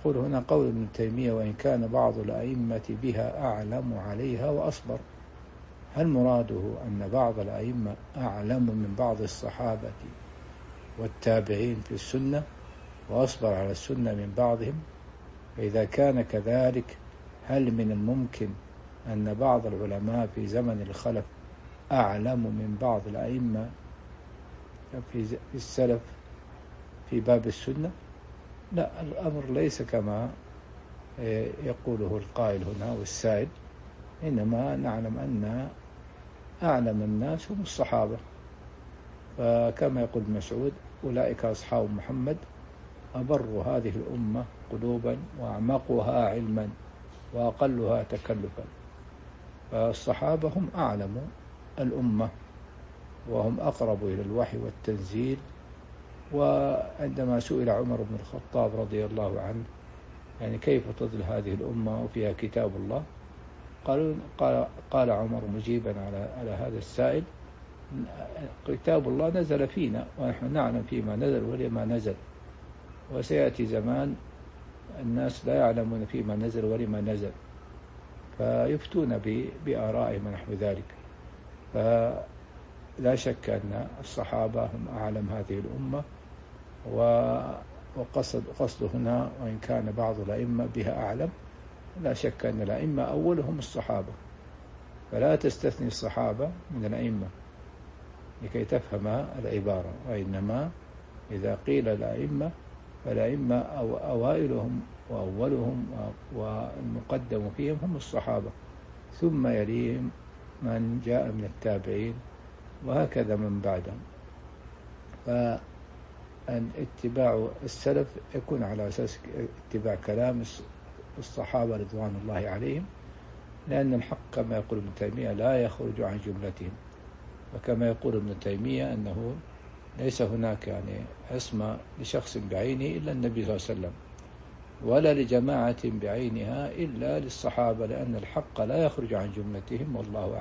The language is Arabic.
يقول هنا قول ابن تيمية: وإن كان بعض الأئمة بها أعلم عليها وأصبر. هل مراده أن بعض الأئمة أعلم من بعض الصحابة والتابعين في السنة وأصبر على السنة من بعضهم؟ فإذا كان كذلك، هل من الممكن أن بعض العلماء في زمن الخلف أعلم من بعض الأئمة في السلف في باب السنة؟ لا، الأمر ليس كما يقوله القائل هنا والسائل، إنما نعلم أن أعلم الناس هم الصحابة. فكما يقول مسعود: أولئك أصحاب محمد أبر هذه الأمة قلوبا وأعمقها علما وأقلها تكلفا. فالصحابة هم أعلم الأمة وهم أقرب إلى الوحي والتنزيل. وعندما سئل عمر بن الخطاب رضي الله عنه يعني كيف تضل هذه الأمة وفيها كتاب الله، قال عمر مجيبا على هذا السائل: كتاب الله نزل فينا ونحن نعلم فيما نزل ولما نزل، وسيأتي زمان الناس لا يعلمون فيما نزل ولما نزل، فيفتون بآرائهم ونحو ذلك. فلا شك أن الصحابة هم أعلم هذه الأمة. وقصد هنا: وإن كان بعض الأئمة بها أعلم، لا شك أن الأئمة أولهم الصحابة، فلا تستثني الصحابة من الأئمة لكي تفهم العبارة. وإنما إذا قيل الأئمة فالأئمة أوائلهم وأولهم والمقدم فيهم هم الصحابة، ثم يليهم من جاء من التابعين، وهكذا من بعدهم. فأن اتباع السلف يكون على أساس اتباع كلام الصحابة رضوان الله عليهم، لأن الحق كما يقول ابن تيمية لا يخرج عن جملتهم. وكما يقول ابن تيمية أنه ليس هناك يعني عصمة لشخص بعينه إلا النبي صلى الله عليه وسلم، ولا لجماعة بعينها إلا للصحابة، لأن الحق لا يخرج عن جملتهم، والله أعلم.